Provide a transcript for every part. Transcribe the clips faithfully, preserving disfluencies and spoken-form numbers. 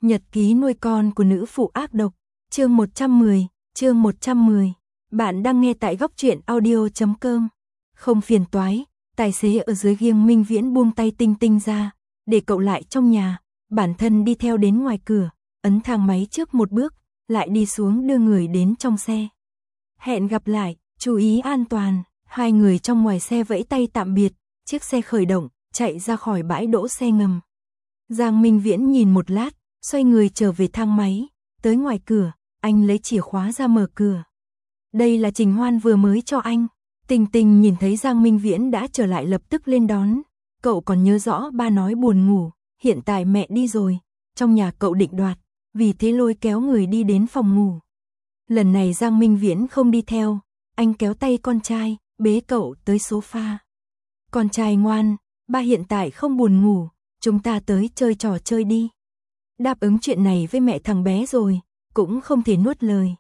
Nhật ký nuôi con của nữ phụ ác độc, chương một trăm mười, chương một trăm mười. Bạn đang nghe tại góc truyện audio chấm com. Không phiền toái, tài xế ở dưới ghiêng Minh Viễn buông tay Tinh Tinh ra, để cậu lại trong nhà, bản thân đi theo đến ngoài cửa, ấn thang máy trước một bước, lại đi xuống đưa người đến trong xe. Hẹn gặp lại, chú ý an toàn, hai người trong ngoài xe vẫy tay tạm biệt, chiếc xe khởi động, chạy ra khỏi bãi đỗ xe ngầm. Giang Minh Viễn nhìn một lát, xoay người trở về thang máy, tới ngoài cửa, anh lấy chìa khóa ra mở cửa. Đây là Trình Hoan vừa mới cho anh. Tình Tình nhìn thấy Giang Minh Viễn đã trở lại lập tức lên đón. Cậu còn nhớ rõ ba nói buồn ngủ, hiện tại mẹ đi rồi, trong nhà cậu định đoạt, vì thế lôi kéo người đi đến phòng ngủ. Lần này Giang Minh Viễn không đi theo, anh kéo tay con trai, bế cậu tới sofa. Con trai ngoan, ba hiện tại không buồn ngủ, chúng ta tới chơi trò chơi đi. Đáp ứng chuyện này với mẹ thằng bé rồi, cũng không thể nuốt lời.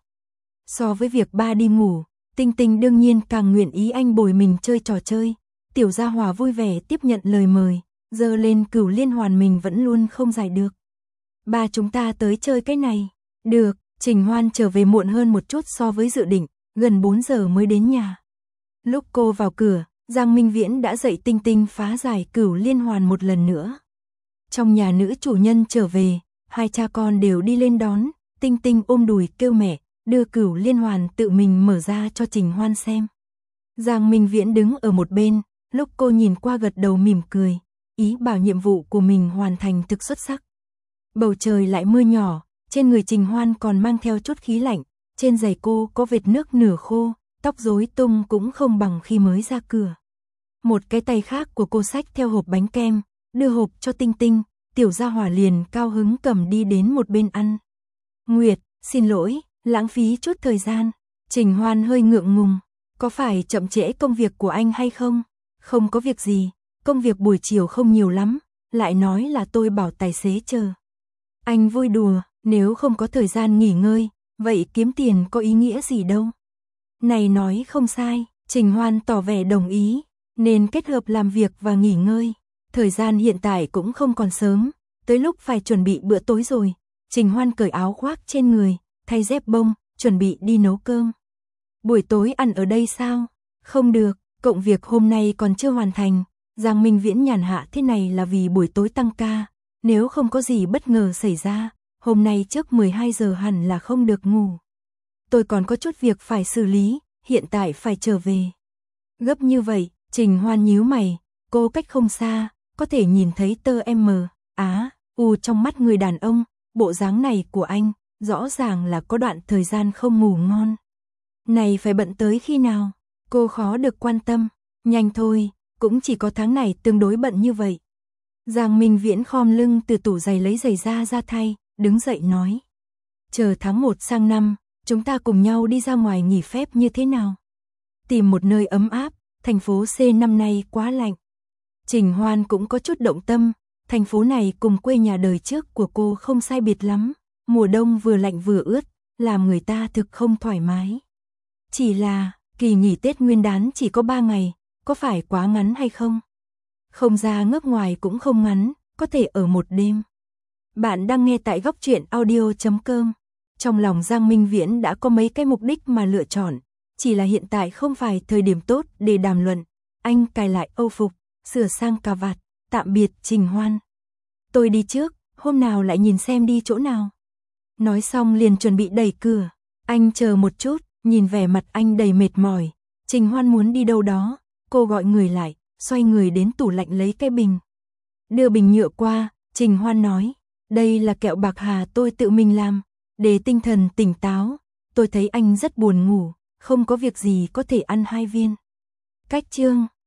So với việc ba đi ngủ, Tinh Tinh đương nhiên càng nguyện ý anh bồi mình chơi trò chơi. Tiểu Gia Hòa vui vẻ tiếp nhận lời mời, giơ lên cửu liên hoàn mình vẫn luôn không giải được. Ba chúng ta tới chơi cái này. Được, Trình Hoan trở về muộn hơn một chút so với dự định, gần bốn giờ mới đến nhà. Lúc cô vào cửa, Giang Minh Viễn đã dạy Tinh Tinh phá giải cửu liên hoàn một lần nữa. Trong nhà nữ chủ nhân trở về, hai cha con đều đi lên đón, Tinh Tinh ôm đùi kêu mẹ, đưa cửu liên hoàn tự mình mở ra cho Trình Hoan xem. Giang Minh Viễn đứng ở một bên, lúc cô nhìn qua gật đầu mỉm cười, ý bảo nhiệm vụ của mình hoàn thành thực xuất sắc. Bầu trời lại mưa nhỏ, trên người Trình Hoan còn mang theo chút khí lạnh, trên giày cô có vệt nước nửa khô, tóc rối tung cũng không bằng khi mới ra cửa. Một cái tay khác của cô xách theo hộp bánh kem, đưa hộp cho Tinh Tinh, Tiểu Gia Hỏa liền cao hứng cầm đi đến một bên ăn. Nguyệt, xin lỗi, lãng phí chút thời gian. Trình Hoan hơi ngượng ngùng, có phải chậm trễ công việc của anh hay không? Không có việc gì, công việc buổi chiều không nhiều lắm, lại nói là tôi bảo tài xế chờ. Anh vui đùa, nếu không có thời gian nghỉ ngơi, vậy kiếm tiền có ý nghĩa gì đâu. Này nói không sai, Trình Hoan tỏ vẻ đồng ý, nên kết hợp làm việc và nghỉ ngơi. Thời gian hiện tại cũng không còn sớm, tới lúc phải chuẩn bị bữa tối rồi. Trình Hoan cởi áo khoác trên người, thay dép bông, chuẩn bị đi nấu cơm. Buổi tối ăn ở đây sao? Không được, công việc hôm nay còn chưa hoàn thành. Giang Minh Viễn nhàn hạ thế này là vì buổi tối tăng ca, nếu không có gì bất ngờ xảy ra, hôm nay trước mười hai giờ hẳn là không được ngủ. Tôi còn có chút việc phải xử lý, hiện tại phải trở về. Gấp như vậy, Trình Hoan nhíu mày, cô cách không xa, có thể nhìn thấy tơ M, á, u trong mắt người đàn ông, bộ dáng này của anh, rõ ràng là có đoạn thời gian không ngủ ngon. Này phải bận tới khi nào? Cô khó được quan tâm, nhanh thôi, cũng chỉ có tháng này tương đối bận như vậy. Giang Minh Viễn khom lưng từ tủ giày lấy giày da ra thay, đứng dậy nói. Chờ tháng một sang năm, chúng ta cùng nhau đi ra ngoài nghỉ phép như thế nào? Tìm một nơi ấm áp, thành phố C năm nay quá lạnh. Trình Hoan cũng có chút động tâm, thành phố này cùng quê nhà đời trước của cô không sai biệt lắm, mùa đông vừa lạnh vừa ướt, làm người ta thực không thoải mái. Chỉ là, kỳ nghỉ Tết Nguyên đán chỉ có ba ngày, có phải quá ngắn hay không? Không ra ngước ngoài cũng không ngắn, có thể ở một đêm. Bạn đang nghe tại góc truyện audio chấm com. Trong lòng Giang Minh Viễn đã có mấy cái mục đích mà lựa chọn, chỉ là hiện tại không phải thời điểm tốt để đàm luận. Anh cài lại âu phục, sửa sang cà vạt, tạm biệt Trình Hoan. Tôi đi trước, hôm nào lại nhìn xem đi chỗ nào. Nói xong liền chuẩn bị đẩy cửa. Anh chờ một chút, nhìn vẻ mặt anh đầy mệt mỏi. Trình Hoan muốn đi đâu đó, cô gọi người lại, xoay người đến tủ lạnh lấy cái bình. Đưa bình nhựa qua, Trình Hoan nói, đây là kẹo bạc hà tôi tự mình làm, để tinh thần tỉnh táo. Tôi thấy anh rất buồn ngủ, không có việc gì có thể ăn hai viên. Cách chương